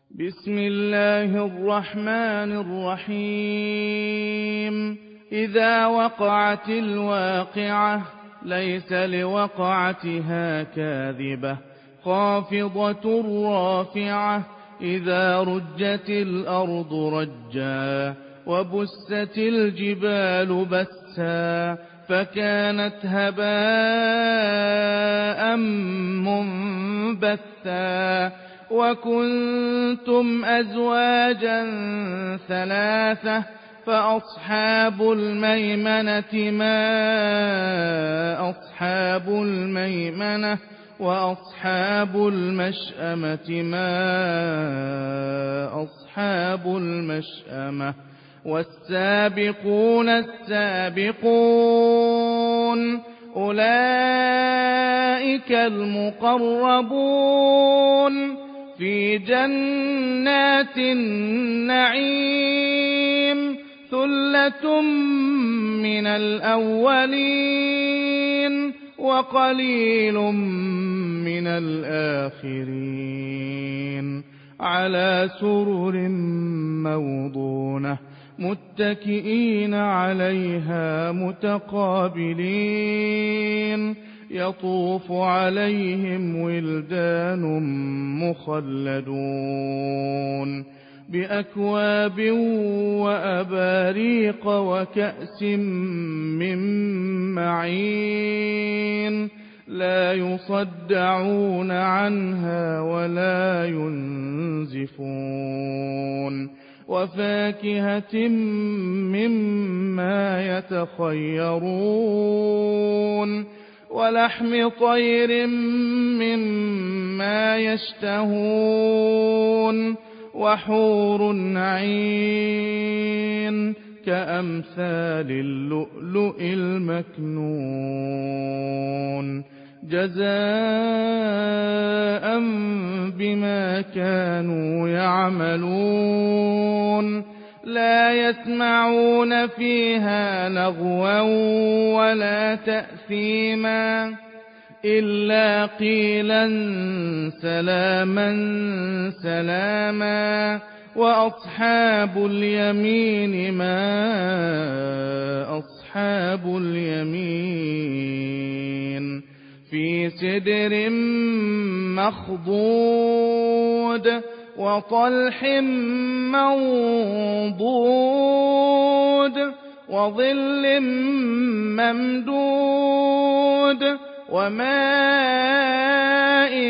بسم الله الرحمن الرحيم إذا وقعت الواقعة ليس لوقعتها كاذبة خافضة رافعة إذا رجت الأرض رجا وبست الجبال بسا فكانت هباء منبثا وكنتم أزواجا ثلاثة فأصحاب الميمنة ما أصحاب الميمنة وأصحاب المشأمة ما أصحاب المشأمة والسابقون السابقون أولئك المقربون في جنات النعيم ثلة من الأولين وقليل من الآخرين على سرر موضونة متكئين عليها متقابلين يطوف عليهم ولدان مخلدون بأكواب وأباريق وكأس من معين لا يصدعون عنها ولا ينزفون وفاكهة مما يتخيرون ولحم طير مما يشتهون وحور عين كأمثال اللؤلؤ المكنون جزاء بما كانوا يعملون لا يسمعون فيها لغوا ولا تأثيما إلا قيلا سلاما سلاما وأصحاب اليمين ما أصحاب اليمين في سدر مخضود وطلح منضود وظل ممدود وماء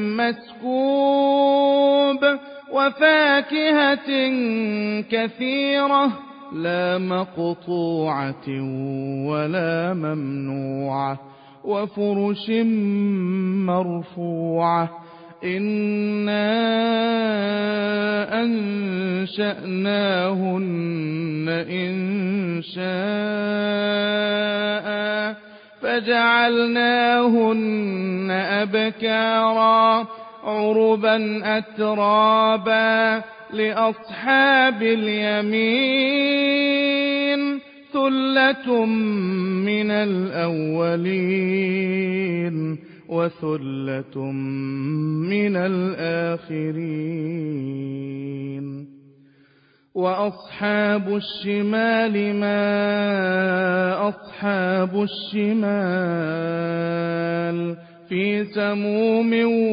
مسكوب وفاكهة كثيرة لا مقطوعة ولا ممنوعة وفرش مرفوعة إنا أنشأناهن إنشاء فجعلناهن أبكارا عربا أترابا لأصحاب اليمين ثلة من الأولين وثلة من الآخرين وأصحاب الشمال ما أصحاب الشمال في سموم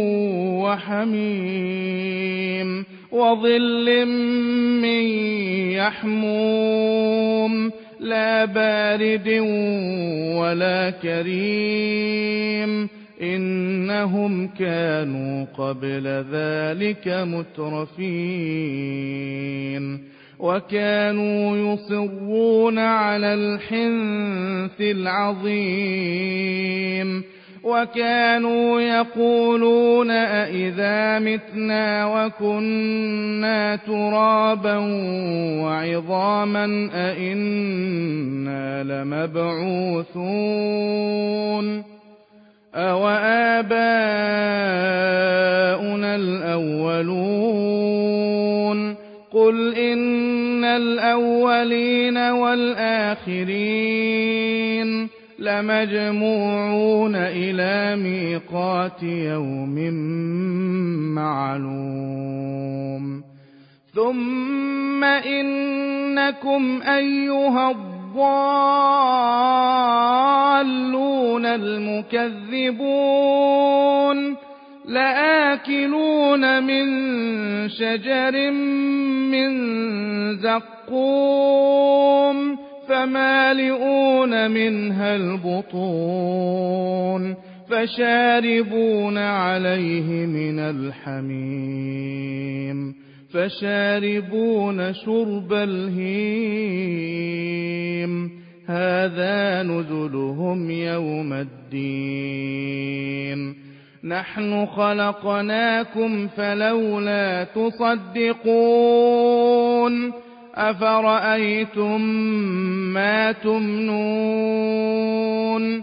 وحميم وظل من يحموم لا بارد ولا كريم إنهم كانوا قبل ذلك مترفين وكانوا يصرون على الحنث العظيم وكانوا يقولون أئذا متنا وكنا ترابا وعظاما أئنا لمبعوثون أوآباؤنا الأولون قل إن الأولين والآخرين لمجموعون إلى ميقات يوم معلوم ثم إنكم أيها الضالون المكذبون لآكلون من شجر من زقوم فمالئون منها البطون فشاربون عليه من الحميم فشاربون شرب الهيم هذا نزلهم يوم الدين نحن خلقناكم فلولا تصدقون أفرأيتم ما تمنون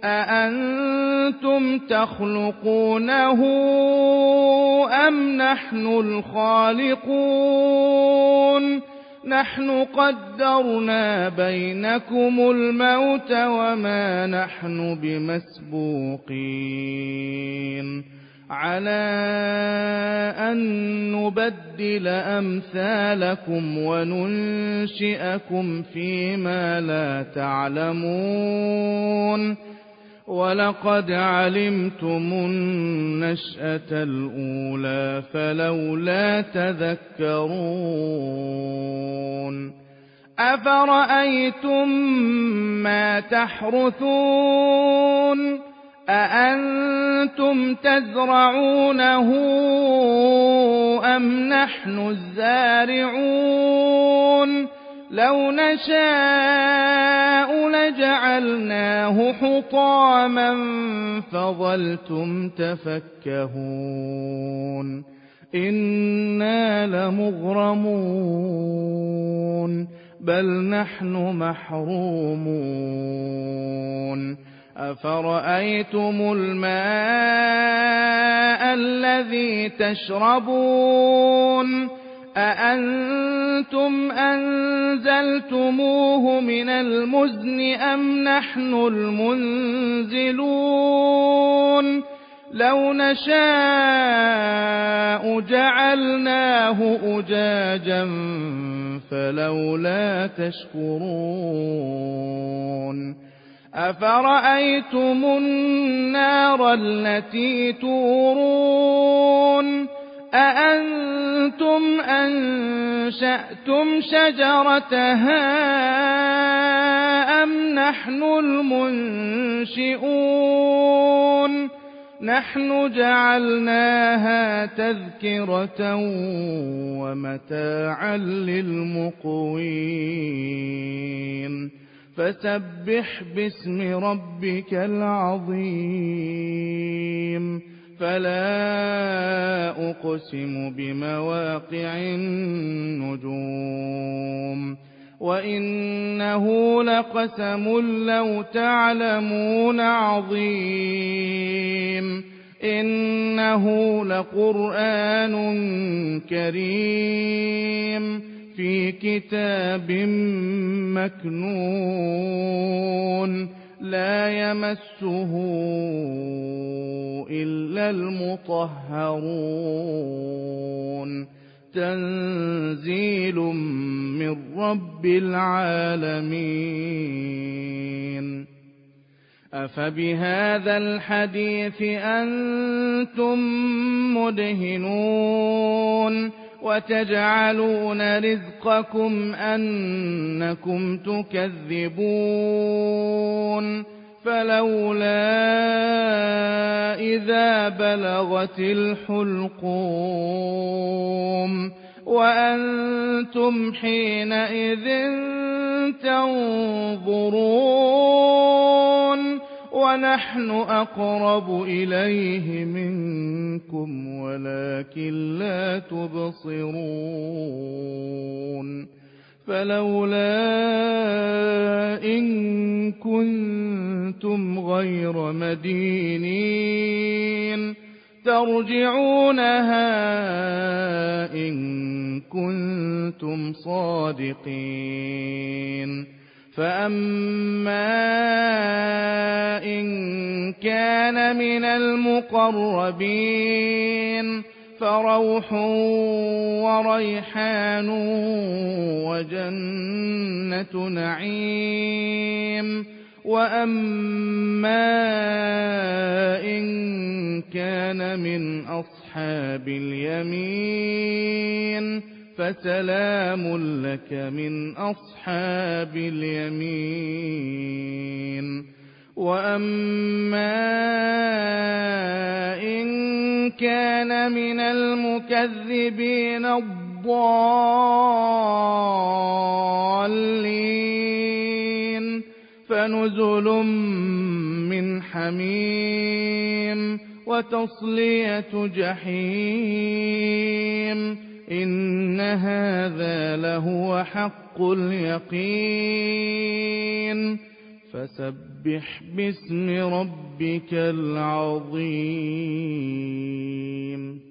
أأنتم تخلقونه أم نحن الخالقون نحن قدرنا بينكم الموت وما نحن بمسبوقين على أن نبدل أمثالكم وننشئكم فيما لا تعلمون ولقد علمتم النشأة الأولى فلولا تذكرون أفرأيتم ما تحرثون أأنتم تزرعونه أم نحن الزارعون لو نشاء لجعلناه حطاما فظلتم تفكهون إنا لمغرمون بل نحن محرومون أفرأيتم الماء الذي تشربون أأنتم أنزلتموه من المزن أم نحن المنزلون لو نشاء جعلناه أجاجا فلولا تشكرون أفرأيتم النار التي تورون أأنتم أنشأتم شجرتها أم نحن المنشئون نحن جعلناها تذكرة ومتاعا للمقوين فسبح باسم ربك العظيم فلا أقسم بمواقع النجوم وإنه لقسم لو تعلمون عظيم إنه لقرآن كريم في كتاب مكنون لا يمسه إلا المطهرون تنزيل من رب العالمين أفبهذا الحديث أنتم مدهنون وتجعلون رزقكم أنكم تكذبون فلولا إذا بلغت الحلقوم وأنتم حينئذ تنظرون ونحن أقرب إليه منكم ولكن لا تبصرون فلولا إن كنتم غير مدينين ترجعونها إن كنتم صادقين فأما إن كان من المقربين فروح وريحان وجنة نعيم. وأما إن كان من أصحاب اليمين فسلام لك من أصحاب اليمين. وأما إن كان من المكذبين الضالين فنزل من حميم وتصلية جحيم. إن هذا لهو حق اليقين. فسبح باسم ربك العظيم.